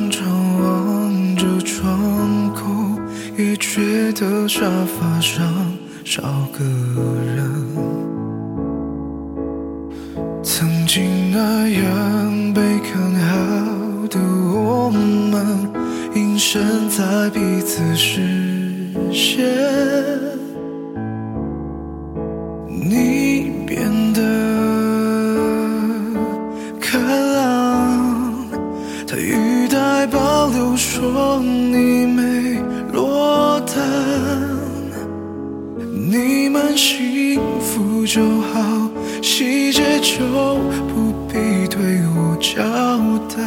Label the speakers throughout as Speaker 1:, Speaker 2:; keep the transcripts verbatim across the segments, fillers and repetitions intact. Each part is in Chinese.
Speaker 1: 常常望着窗口，也觉得沙发上少个人。曾经那样被看好的我们，隐身在彼此视线。你变得开朗，他语带保留说你没落单，你们幸福就好，细节就不必对我交代。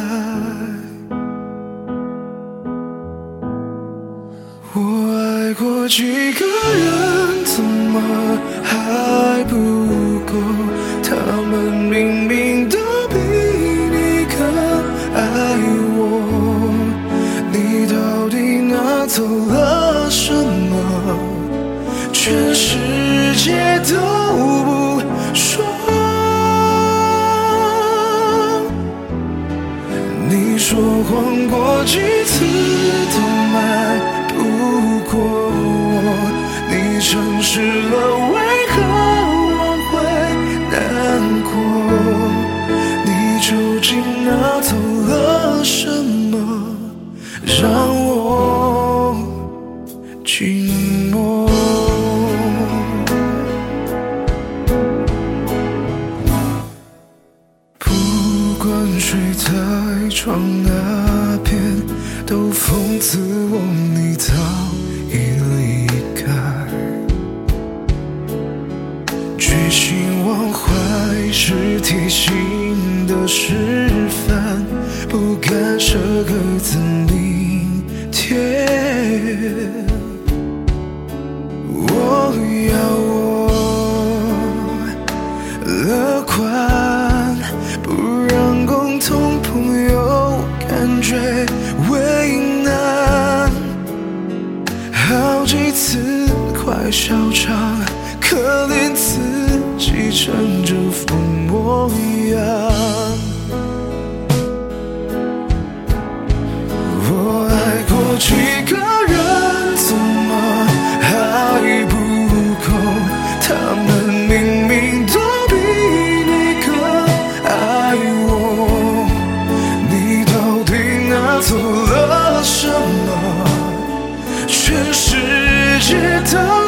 Speaker 1: 我爱过几个人，怎么还不够？他们明明都比你更爱我，你到底拿走了什么？全世界都不说。你说谎过几次都瞒不过我，你诚实了为何我会难过？你究竟拿走了什么，让我寂寞？不管睡在床哪边，都讽刺我你早已离开。决心忘怀是贴心的示范，不敢舍个字明天。我要我乐观，不让共同朋友感觉为难。好几次快笑场，可怜自己成这副模样。我爱过几个人，怎么还不够？他们明明都比你更爱我，你到底拿走了什么？全世界都